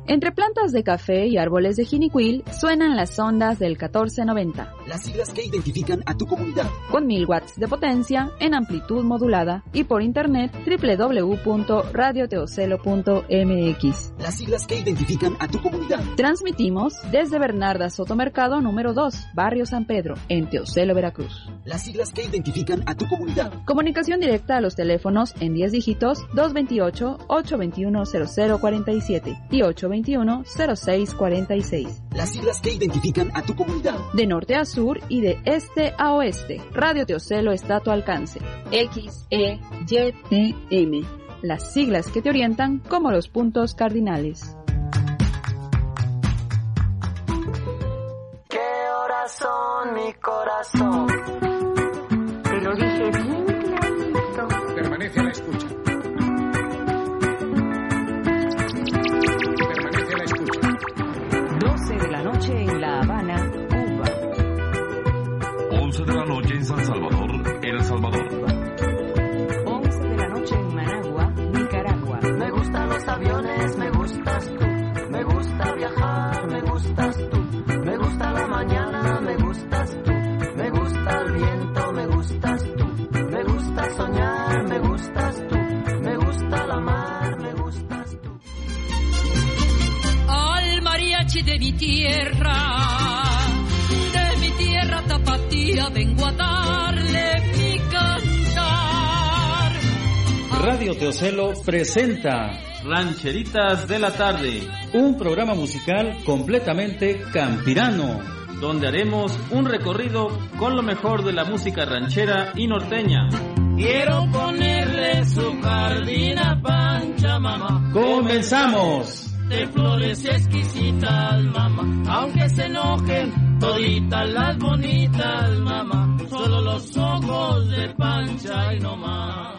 Entre plantas de café y árboles de jinicuil suenan las ondas del 1490. Las siglas que identifican a tu comunidad. Con 1000 watts de potencia en amplitud modulada y por internet www.radioteocelo.mx. Las siglas que identifican a tu comunidad. Transmitimos desde Bernarda Sotomercado número 2, Barrio San Pedro, en Teocelo, Veracruz. Las siglas que identifican a tu comunidad. Comunicación directa a los teléfonos en 10 dígitos 228-821-0047 y 821-0646. Las siglas que identifican a tu comunidad. De norte a sur y de este a oeste, Radio Teocelo está a tu alcance. XEYTM. Las siglas que te orientan como los puntos cardinales. ¿Qué horas son, mi corazón? Te lo dije bien clarito. Permanece a la escucha. Permanece a la escucha. 12 de la noche en La Habana, Cuba. 11 de la noche en San Salvador, El Salvador. 11 de la noche en Managua, Nicaragua. Me gustan los aviones, me gustas tú. Me gusta viajar, me gustas tú. Me gusta la mañana, me gustas tú. Me gusta el viento, me gustas tú. Me gusta soñar, me gustas tú. Me gusta la mar, me gustas tú. Al mariachi de mi tierra tapatía, vengo a darle mi cantar. Radio Teocelo presenta Rancheritas de la Tarde, un programa musical completamente campirano, donde haremos un recorrido con lo mejor de la música ranchera y norteña. Quiero ponerle su jardín a Pancha, mamá. ¡Comenzamos! De flores exquisitas, mamá, aunque se enojen toditas las bonitas, mamá, solo los ojos de Pancha y no más.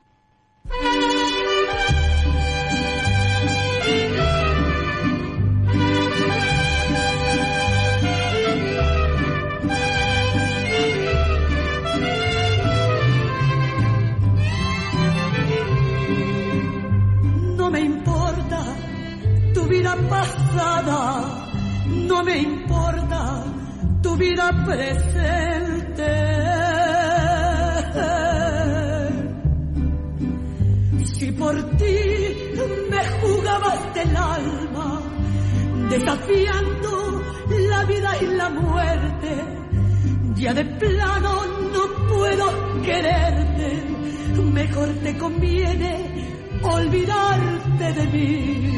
No me importa tu vida pasada, no me importa tu vida presente. Si por ti me jugabas del alma, desafiando la vida y la muerte, ya de plano no puedo quererte. Mejor te conviene olvidarte de mí.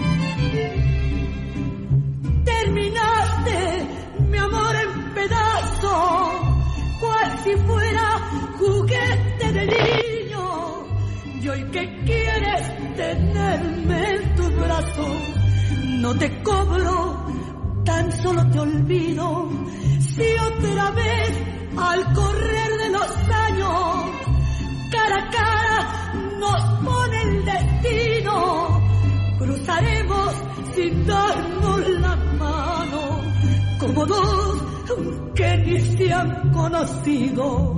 Terminaste mi amor en pedazos, cual si fuera juguete de niño. Y hoy que quieres tenerme en tus brazos, no te cobro, tan solo te olvido. Si otra vez al correr de los años, cara a cara nos pone el destino, cruzaremos sin darnos la mano, como dos que ni se han conocido.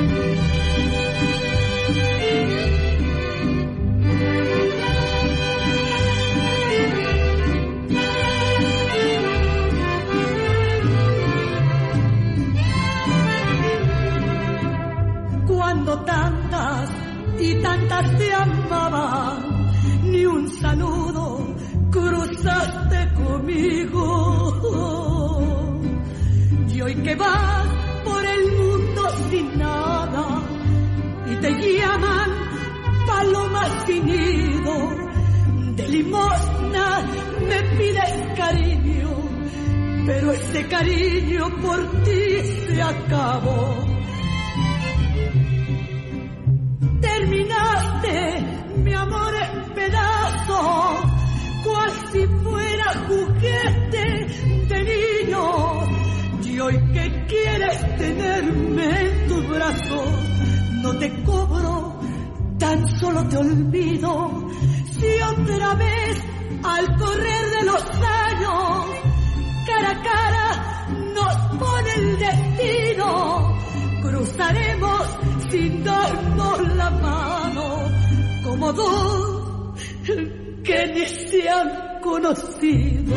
Cuando tantas y tantas te amaban, ni un saludo cruzaste conmigo. Y hoy que vas por el mundo sin nada y te llaman paloma sin nido, de limosna me pides cariño, pero ese cariño por ti se acabó. Terminaste mi amor en pedazos, cual si fuera juguete de niño. Y hoy que quieres tenerme en tus brazos, no te cobro, tan solo te olvido. Si otra vez al correr de los años, cara a cara nos pone el destino, cruzaremos sin darnos la mano, como dos que ni se han conocido.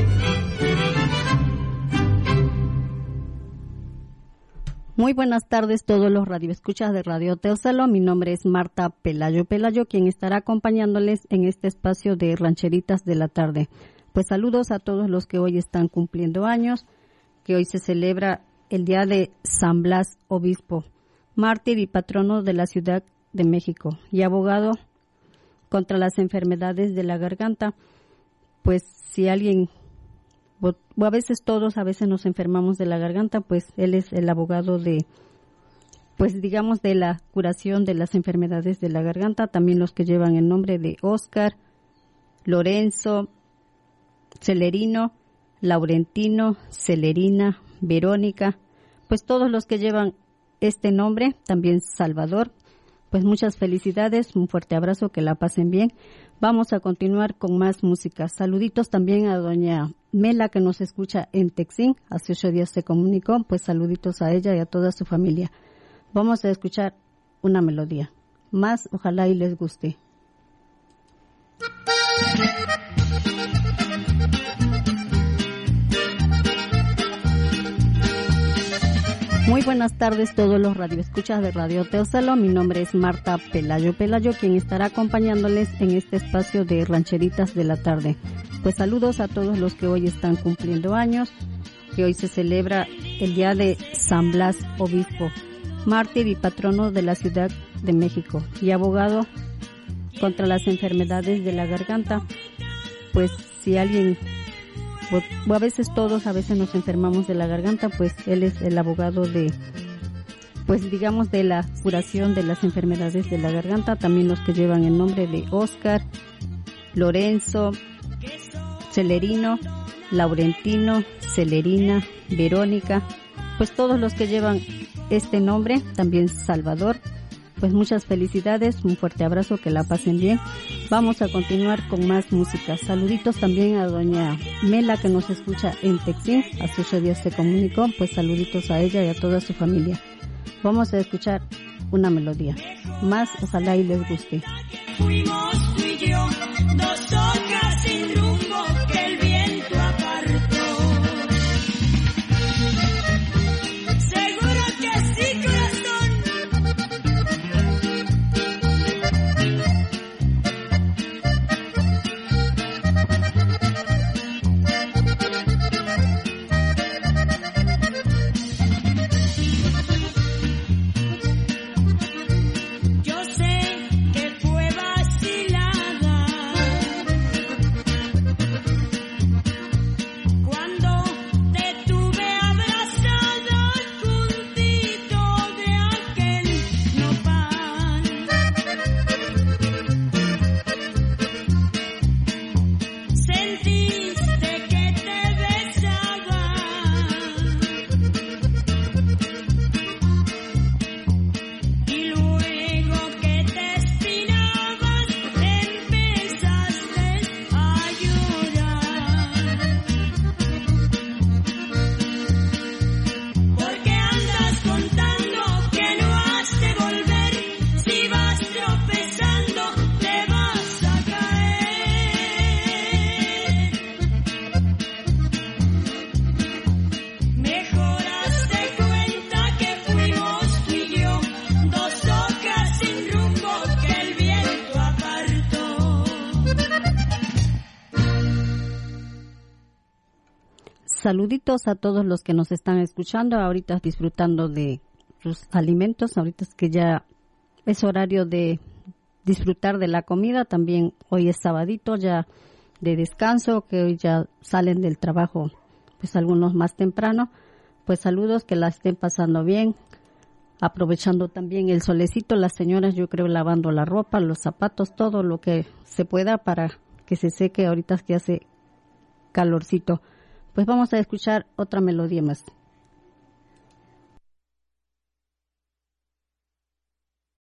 Muy buenas tardes todos los radioescuchas de Radio Teocelo. Mi nombre es Marta Pelayo, quien estará acompañándoles en este espacio de Rancheritas de la Tarde. Pues saludos a todos los que hoy están cumpliendo años, que hoy se celebra el día de San Blas Obispo, mártir y patrono de la Ciudad de México y abogado contra las enfermedades de la garganta. Pues si alguien, o a veces todos, a veces nos enfermamos de la garganta, pues él es el abogado de, pues digamos, de la curación de las enfermedades de la garganta. También los que llevan el nombre de Oscar, Lorenzo, Celerino, Laurentino, Celerina, Verónica, pues todos los que llevan este nombre, también Salvador, pues muchas felicidades, un fuerte abrazo, que la pasen bien. Vamos a continuar con más música. Saluditos también a doña Mela, que nos escucha en Texín, hace 8 días se comunicó, pues saluditos a ella y a toda su familia. Vamos a escuchar una melodía más, ojalá y les guste. Muy buenas tardes todos los radioescuchas de Radio Teocelo. Mi nombre es Marta Pelayo, quien estará acompañándoles en este espacio de Rancheritas de la Tarde. Pues saludos a todos los que hoy están cumpliendo años, que hoy se celebra el día de San Blas Obispo, mártir y patrono de la Ciudad de México y abogado contra las enfermedades de la garganta. Pues si alguien, o a veces todos, a veces nos enfermamos de la garganta, pues él es el abogado de, pues digamos, de la curación de las enfermedades de la garganta. También los que llevan el nombre de Oscar, Lorenzo, Celerino, Laurentino, Celerina, Verónica, pues todos los que llevan este nombre, también Salvador, pues muchas felicidades, un fuerte abrazo, que la pasen bien. Vamos a continuar con más música. Saluditos también a doña Mela, que nos escucha en Texín, hace 8 días se comunicó, pues saluditos a ella y a toda su familia. Vamos a escuchar una melodía más, ojalá y les guste. Fuimos tú y yo, dos hojas sin rumbo que el viento apartó. Seguro que sí, corazón. Yo sé que fue vacilada cuando te tuve abrazada juntito de aquel nopal. Sentiste que te besaba y luego que te espinabas empezaste a llorar. Porque andas contando que no has de volver, si vas tropezando te vas a caer. Mejor hazte cuenta que fuimos tú y yo, dos hojas sin rumbo que el viento apartó. Saluditos a todos los que nos están escuchando, ahorita disfrutando de sus alimentos, ahorita es que ya es horario de disfrutar de la comida. También hoy es sabadito ya de descanso, que hoy ya salen del trabajo, pues algunos más temprano. Pues saludos, que la estén pasando bien, aprovechando también el solecito, las señoras yo creo lavando la ropa, los zapatos, todo lo que se pueda para que se seque ahorita que hace calorcito. Pues vamos a escuchar otra melodía más.